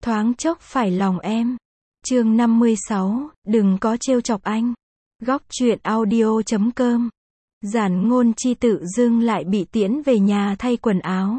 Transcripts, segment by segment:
thoáng chốc phải lòng em. Chương 56, đừng có trêu chọc anh. Góc truyện audio.com. Giản Ngôn Chi tự dưng lại bị tiễn về nhà thay quần áo.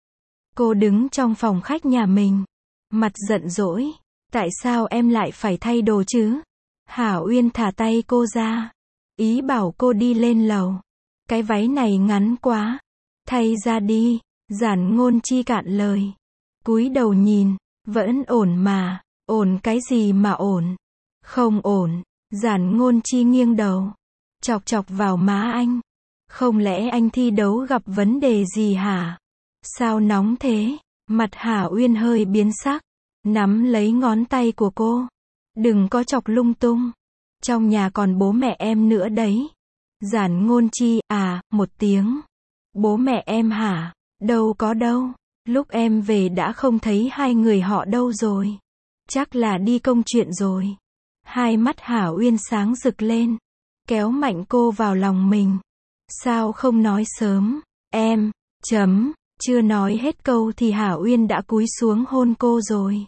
Cô đứng trong phòng khách nhà mình, mặt giận dỗi. Tại sao em lại phải thay đồ chứ? Hà Uyên thả tay cô ra, ý bảo cô đi lên lầu. Cái váy này ngắn quá, thay ra đi. Giản Ngôn Chi cạn lời, cúi đầu nhìn, vẫn ổn mà. Ổn cái gì mà ổn? Không ổn. Giản Ngôn Chi nghiêng đầu, chọc chọc vào má anh. Không lẽ anh thi đấu gặp vấn đề gì hả? Sao nóng thế? Mặt Hà Uyên hơi biến sắc, nắm lấy ngón tay của cô. Đừng có chọc lung tung. Trong nhà còn bố mẹ em nữa đấy. Giản Ngôn Chi, một tiếng. Bố mẹ em hả? Đâu có đâu. Lúc em về đã không thấy hai người họ đâu rồi. Chắc là đi công chuyện rồi. Hai mắt Hà Uyên sáng rực lên, kéo mạnh cô vào lòng mình. Sao không nói sớm? Em, chưa nói hết câu thì Hà Uyên đã cúi xuống hôn cô rồi.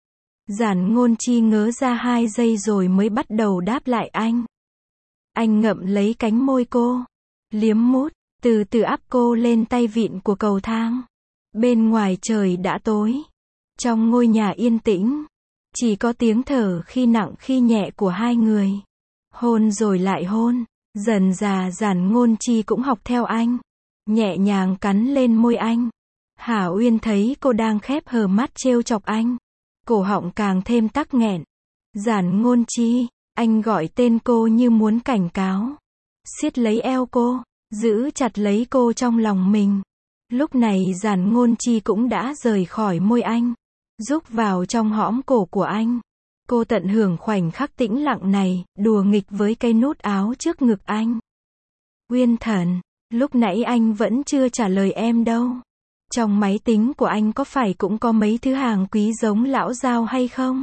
Giản Ngôn Chi ngớ ra 2 giây rồi mới bắt đầu đáp lại anh. Anh ngậm lấy cánh môi cô, liếm mút, từ từ áp cô lên tay vịn của cầu thang. Bên ngoài trời đã tối. Trong ngôi nhà yên tĩnh, chỉ có tiếng thở khi nặng khi nhẹ của hai người. Hôn rồi lại hôn. Dần dà Giản Ngôn Chi cũng học theo anh, nhẹ nhàng cắn lên môi anh. Hà Uyên thấy cô đang khép hờ mắt trêu chọc anh, cổ họng càng thêm tắc nghẹn. Giản Ngôn Chi, anh gọi tên cô như muốn cảnh cáo. Siết lấy eo cô, giữ chặt lấy cô trong lòng mình. Lúc này Giản Ngôn Chi cũng đã rời khỏi môi anh, rúc vào trong hõm cổ của anh. Cô tận hưởng khoảnh khắc tĩnh lặng này, đùa nghịch với cây nút áo trước ngực anh. Uyên thần, lúc nãy anh vẫn chưa trả lời em đâu. Trong máy tính của anh có phải cũng có mấy thứ hàng quý giống lão dao hay không?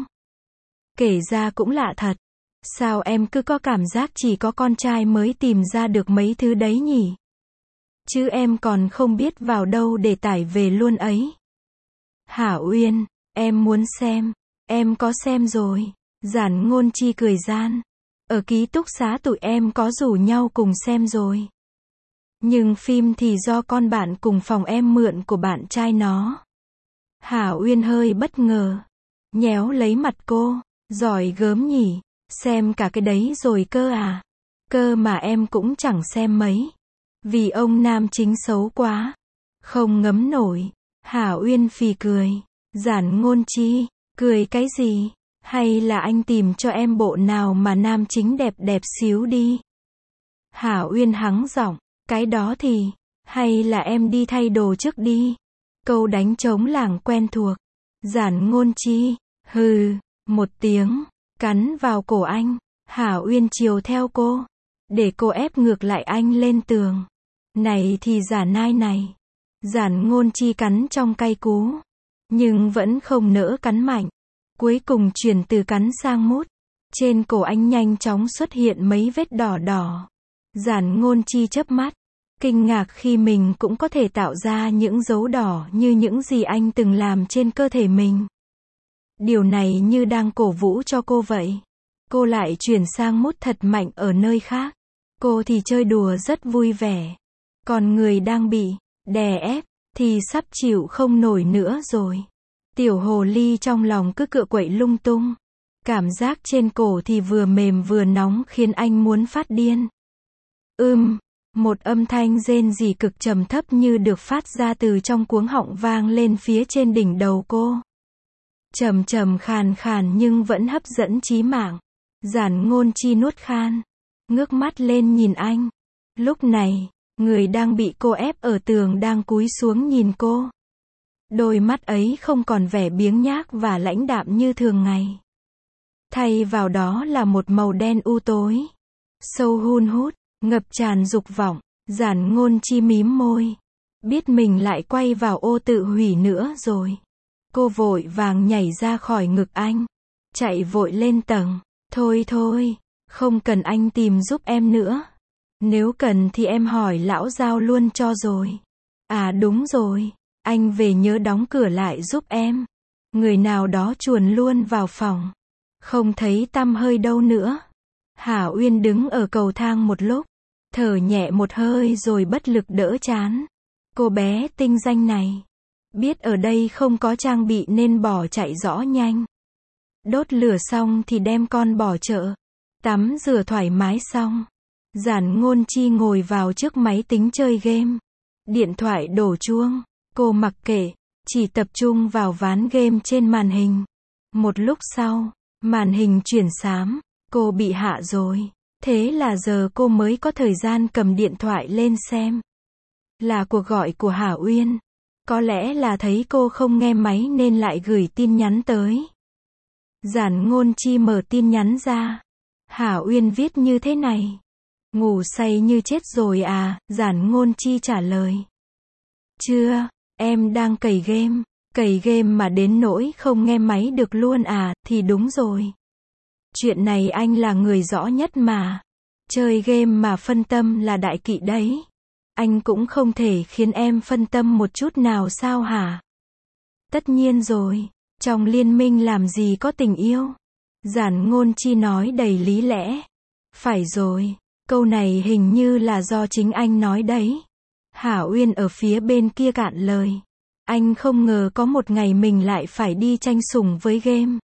Kể ra cũng lạ thật. Sao em cứ có cảm giác chỉ có con trai mới tìm ra được mấy thứ đấy nhỉ? Chứ em còn không biết vào đâu để tải về luôn ấy. Hà Uyên, em muốn xem. Em có xem rồi. Giản Ngôn Chi cười gian. Ở ký túc xá tụi em có rủ nhau cùng xem rồi. Nhưng phim thì do con bạn cùng phòng em mượn của bạn trai nó. Hà Uyên hơi bất ngờ, nhéo lấy mặt cô. Giỏi gớm nhỉ, xem cả cái đấy rồi cơ à? Cơ mà em cũng chẳng xem mấy. Vì ông nam chính xấu quá, không ngấm nổi. Hà Uyên phì cười. Giản Ngôn Chi, cười cái gì? Hay là anh tìm cho em bộ nào mà nam chính đẹp đẹp xíu đi? Hà Uyên hắng giọng, cái đó thì, hay là em đi thay đồ trước đi. Câu đánh trống lảng quen thuộc. Giản Ngôn Chi, hừ, một tiếng, cắn vào cổ anh. Hà Uyên chiều theo cô, để cô ép ngược lại anh lên tường. Này thì giả nai này. Giản Ngôn Chi cắn trong cay cú, nhưng vẫn không nỡ cắn mạnh. Cuối cùng chuyển từ cắn sang mút. Trên cổ anh nhanh chóng xuất hiện mấy vết đỏ đỏ. Giản Ngôn Chi chớp mắt, kinh ngạc khi mình cũng có thể tạo ra những dấu đỏ như những gì anh từng làm trên cơ thể mình. Điều này như đang cổ vũ cho cô vậy. Cô lại chuyển sang mút thật mạnh ở nơi khác. Cô thì chơi đùa rất vui vẻ. Còn người đang bị đè ép thì sắp chịu không nổi nữa rồi. Tiểu hồ ly trong lòng cứ cựa quậy lung tung. Cảm giác trên cổ thì vừa mềm vừa nóng khiến anh muốn phát điên. Một âm thanh rên rỉ cực trầm thấp như được phát ra từ trong cuống họng vang lên phía trên đỉnh đầu cô. Trầm trầm khàn khàn nhưng vẫn hấp dẫn chí mạng. Giản Ngôn Chi nuốt khan, ngước mắt lên nhìn anh. Lúc này, người đang bị cô ép ở tường đang cúi xuống nhìn cô. Đôi mắt ấy không còn vẻ biếng nhác và lãnh đạm như thường ngày. Thay vào đó là một màu đen u tối, sâu hun hút, ngập tràn dục vọng. Giản Ngôn Chi mím môi, biết mình lại quay vào ô tự hủy nữa rồi. Cô vội vàng nhảy ra khỏi ngực anh, chạy vội lên tầng. Thôi thôi, không cần anh tìm giúp em nữa. Nếu cần thì em hỏi lão Giao luôn cho rồi. À đúng rồi, anh về nhớ đóng cửa lại giúp em. Người nào đó chuồn luôn vào phòng. Không thấy tăm hơi đâu nữa. Hà Uyên đứng ở cầu thang một lúc, thở nhẹ một hơi rồi bất lực đỡ trán. Cô bé tinh danh này, biết ở đây không có trang bị nên bỏ chạy rõ nhanh. Đốt lửa xong thì đem con bỏ chợ. Tắm rửa thoải mái xong, Giản Ngôn Chi ngồi vào trước máy tính chơi game. Điện thoại đổ chuông, cô mặc kệ, chỉ tập trung vào ván game trên màn hình. Một lúc sau, màn hình chuyển xám, cô bị hạ rồi. Thế là giờ cô mới có thời gian cầm điện thoại lên xem. Là cuộc gọi của Hà Uyên. Có lẽ là thấy cô không nghe máy nên lại gửi tin nhắn tới. Giản Ngôn Chi mở tin nhắn ra. Hà Uyên viết như thế này. Ngủ say như chết rồi à, Giản Ngôn Chi trả lời. Chưa, em đang cày game. Cày game mà đến nỗi không nghe máy được luôn à, thì đúng rồi. Chuyện này anh là người rõ nhất mà. Chơi game mà phân tâm là đại kỵ đấy. Anh cũng không thể khiến em phân tâm một chút nào sao hả? Tất nhiên rồi, trong liên minh làm gì có tình yêu. Giản Ngôn Chi nói đầy lý lẽ. Phải rồi, câu này hình như là do chính anh nói đấy. Hà Uyên ở phía bên kia cạn lời. Anh không ngờ có một ngày mình lại phải đi tranh sủng với game.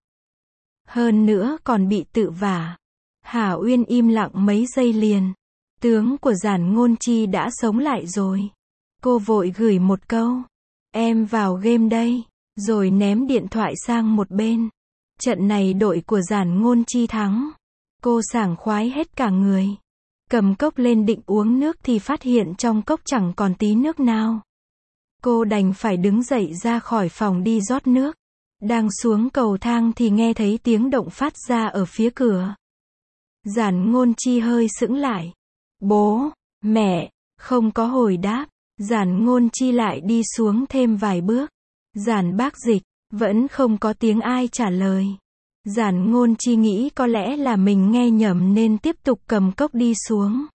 Hơn nữa còn bị tự vả. Hà Uyên im lặng mấy giây liền. Tướng của Giản Ngôn Chi đã sống lại rồi. Cô vội gửi một câu. Em vào game đây. Rồi ném điện thoại sang một bên. Trận này đội của Giản Ngôn Chi thắng. Cô sảng khoái hết cả người. Cầm cốc lên định uống nước thì phát hiện trong cốc chẳng còn tí nước nào. Cô đành phải đứng dậy ra khỏi phòng đi rót nước. Đang xuống cầu thang thì nghe thấy tiếng động phát ra ở phía cửa. Giản Ngôn Chi hơi sững lại. Bố, mẹ, không có hồi đáp. Giản Ngôn Chi lại đi xuống thêm vài bước. Giản Bác Dịch, vẫn không có tiếng ai trả lời. Giản Ngôn Chi nghĩ có lẽ là mình nghe nhầm nên tiếp tục cầm cốc đi xuống.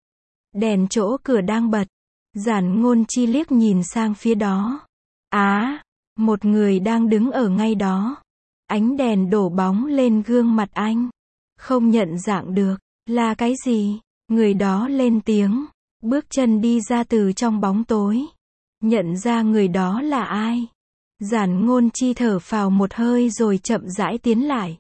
Đèn chỗ cửa đang bật. Giản Ngôn Chi liếc nhìn sang phía đó. Một người đang đứng ở ngay đó. Ánh đèn đổ bóng lên gương mặt anh. Không nhận dạng được, là cái gì? Người đó lên tiếng, bước chân đi ra từ trong bóng tối. Nhận ra người đó là ai? Giản Ngôn Chi thở phào một hơi rồi chậm rãi tiến lại.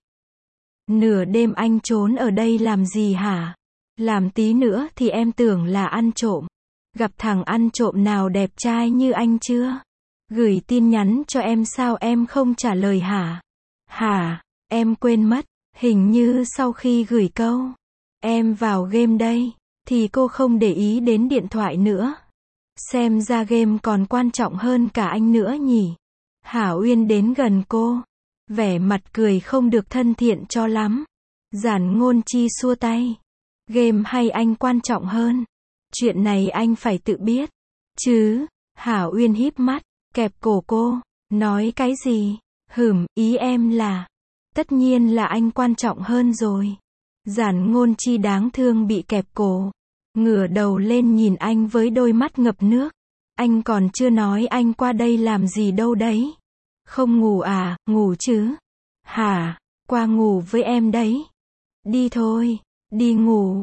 Nửa đêm anh trốn ở đây làm gì hả? Làm tí nữa thì em tưởng là ăn trộm. Gặp thằng ăn trộm nào đẹp trai như anh chưa? Gửi tin nhắn cho em sao em không trả lời hả? Hả, em quên mất, hình như sau khi gửi câu em vào game đây, thì cô không để ý đến điện thoại nữa. Xem ra game còn quan trọng hơn cả anh nữa nhỉ? Hà Uyên đến gần cô, vẻ mặt cười không được thân thiện cho lắm. Giản Ngôn Chi xua tay. Game hay anh quan trọng hơn. Chuyện này anh phải tự biết. Chứ, Hà Uyên híp mắt, kẹp cổ cô, nói cái gì? Ý em là, tất nhiên là anh quan trọng hơn rồi. Giản Ngôn Chi đáng thương bị kẹp cổ, ngửa đầu lên nhìn anh với đôi mắt ngập nước. Anh còn chưa nói anh qua đây làm gì đâu đấy. Không ngủ à, ngủ chứ. Hả, qua ngủ với em đấy. Đi thôi, đi ngủ,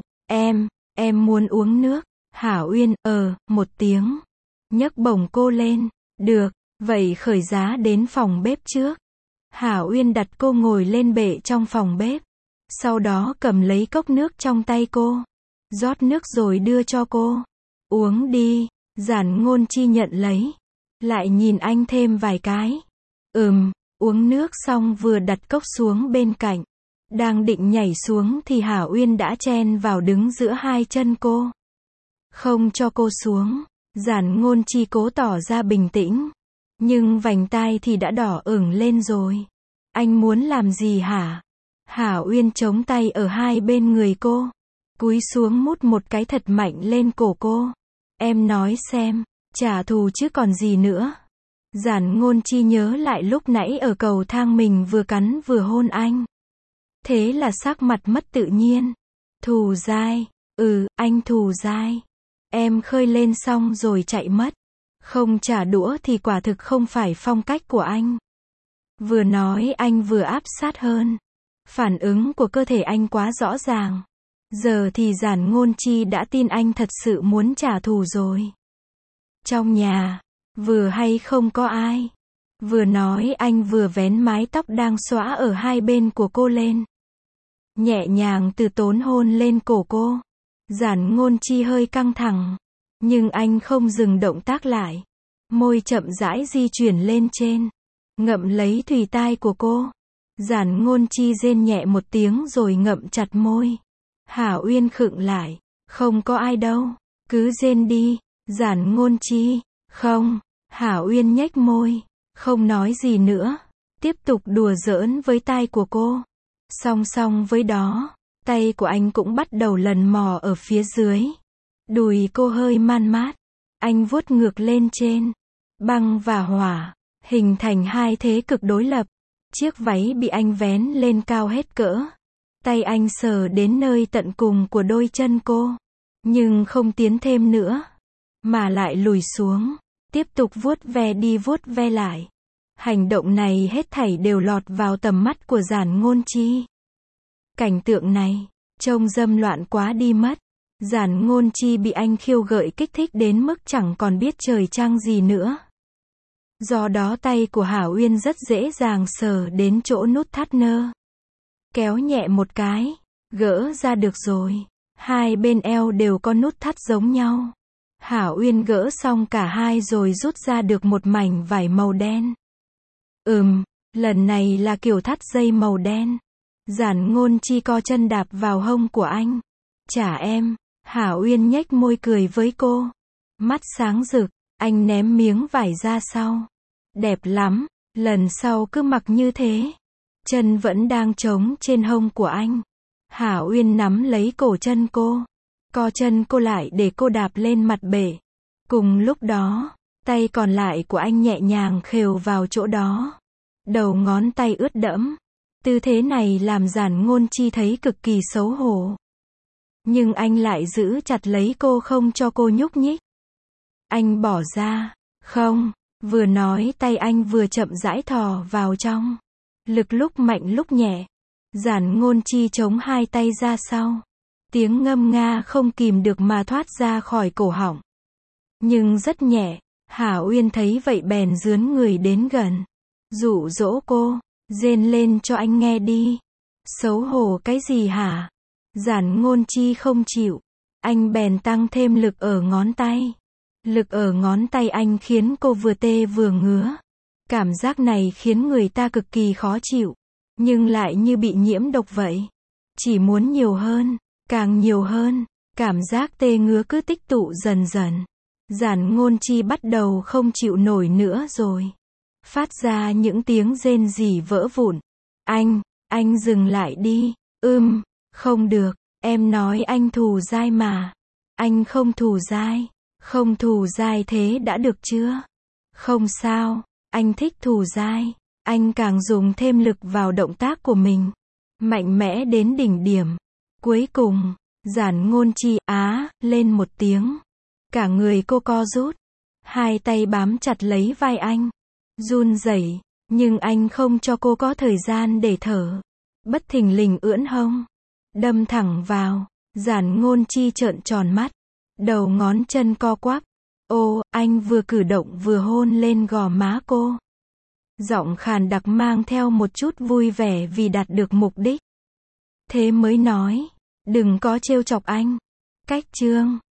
em muốn uống nước. Hà Uyên, một tiếng. Nhấc bổng cô lên. Được, vậy khởi giá đến phòng bếp trước. Hà Uyên đặt cô ngồi lên bệ trong phòng bếp. Sau đó cầm lấy cốc nước trong tay cô. Rót nước rồi đưa cho cô. Uống đi. Giản Ngôn Chi nhận lấy. Lại nhìn anh thêm vài cái. Uống nước xong vừa đặt cốc xuống bên cạnh. Đang định nhảy xuống thì Hà Uyên đã chen vào đứng giữa hai chân cô. Không cho cô xuống. Giản Ngôn Chi cố tỏ ra bình tĩnh. Nhưng vành tai thì đã đỏ ửng lên rồi. Anh muốn làm gì hả? Hà Uyên chống tay ở hai bên người cô. Cúi xuống mút một cái thật mạnh lên cổ cô. Em nói xem, trả thù chứ còn gì nữa. Giản Ngôn Chi nhớ lại lúc nãy ở cầu thang mình vừa cắn vừa hôn anh. Thế là sắc mặt mất tự nhiên. Thù dai, anh thù dai. Em khơi lên xong rồi chạy mất. Không trả đũa thì quả thực không phải phong cách của anh. Vừa nói anh vừa áp sát hơn. Phản ứng của cơ thể anh quá rõ ràng. Giờ thì Giản Ngôn Chi đã tin anh thật sự muốn trả thù rồi. Trong nhà, vừa hay không có ai. Vừa nói anh vừa vén mái tóc đang xõa ở hai bên của cô lên. Nhẹ nhàng từ tốn hôn lên cổ cô. Giản Ngôn Chi hơi căng thẳng. Nhưng anh không dừng động tác lại. Môi chậm rãi di chuyển lên trên. Ngậm lấy thùy tai của cô. Giản Ngôn Chi rên nhẹ một tiếng rồi ngậm chặt môi. Hảo Uyên khựng lại. Không có ai đâu. Cứ rên đi. Giản Ngôn Chi. Không. Hảo Uyên nhếch môi. Không nói gì nữa. Tiếp tục đùa giỡn với tai của cô. Song song với đó, tay của anh cũng bắt đầu lần mò ở phía dưới. Đùi cô hơi man mát. Anh vuốt ngược lên trên. Băng và hỏa, hình thành hai thế cực đối lập. Chiếc váy bị anh vén lên cao hết cỡ. Tay anh sờ đến nơi tận cùng của đôi chân cô. Nhưng không tiến thêm nữa. Mà lại lùi xuống. Tiếp tục vuốt ve đi vuốt ve lại. Hành động này hết thảy đều lọt vào tầm mắt của Giản Ngôn Chi. Cảnh tượng này, trông dâm loạn quá đi mất. Giản Ngôn Chi bị anh khiêu gợi kích thích đến mức chẳng còn biết trời trăng gì nữa. Do đó tay của Hảo Uyên rất dễ dàng sờ đến chỗ nút thắt nơ. Kéo nhẹ một cái, gỡ ra được rồi. Hai bên eo đều có nút thắt giống nhau. Hảo Uyên gỡ xong cả hai rồi rút ra được một mảnh vải màu đen. Lần này là kiểu thắt dây màu đen. Giản Ngôn Chi co chân đạp vào hông của anh. Trả em. Hảo Uyên nhếch môi cười với cô. Mắt sáng rực, anh ném miếng vải ra sau. Đẹp lắm, lần sau cứ mặc như thế. Chân vẫn đang trống trên hông của anh. Hảo Uyên nắm lấy cổ chân cô. Co chân cô lại để cô đạp lên mặt bể. Cùng lúc đó, tay còn lại của anh nhẹ nhàng khều vào chỗ đó. Đầu ngón tay ướt đẫm. Tư thế này làm Giản Ngôn Chi thấy cực kỳ xấu hổ. Nhưng anh lại giữ chặt lấy cô không cho cô nhúc nhích. Anh bỏ ra. Không. Vừa nói tay anh vừa chậm rãi thò vào trong. Lực lúc mạnh lúc nhẹ. Giản Ngôn Chi chống hai tay ra sau. Tiếng ngâm nga không kìm được mà thoát ra khỏi cổ họng. Nhưng rất nhẹ. Hảo Uyên thấy vậy bèn dướn người đến gần. Dụ dỗ cô. Rên lên cho anh nghe đi. Xấu hổ cái gì hả? Giản Ngôn Chi không chịu. Anh bèn tăng thêm lực ở ngón tay. Lực ở ngón tay anh khiến cô vừa tê vừa ngứa. Cảm giác này khiến người ta cực kỳ khó chịu. Nhưng lại như bị nhiễm độc vậy. Chỉ muốn nhiều hơn, càng nhiều hơn. Cảm giác tê ngứa cứ tích tụ dần dần. Giản Ngôn Chi bắt đầu không chịu nổi nữa rồi. Phát ra những tiếng rên rỉ vỡ vụn. Anh dừng lại đi. Không được, em nói anh thù dai mà. Anh không thù dai. Không thù dai thế đã được chưa? Không sao, anh thích thù dai. Anh càng dùng thêm lực vào động tác của mình. Mạnh mẽ đến đỉnh điểm. Cuối cùng, Giản Ngôn Chi lên một tiếng. Cả người cô co rút. Hai tay bám chặt lấy vai anh. Run rẩy, nhưng anh không cho cô có thời gian để thở. Bất thình lình ưỡn hông. Đâm thẳng vào. Giản Ngôn Chi trợn tròn mắt. Đầu ngón chân co quắp. Anh vừa cử động vừa hôn lên gò má cô. Giọng khàn đặc mang theo một chút vui vẻ vì đạt được mục đích. Thế mới nói. Đừng có trêu chọc anh. Cách chương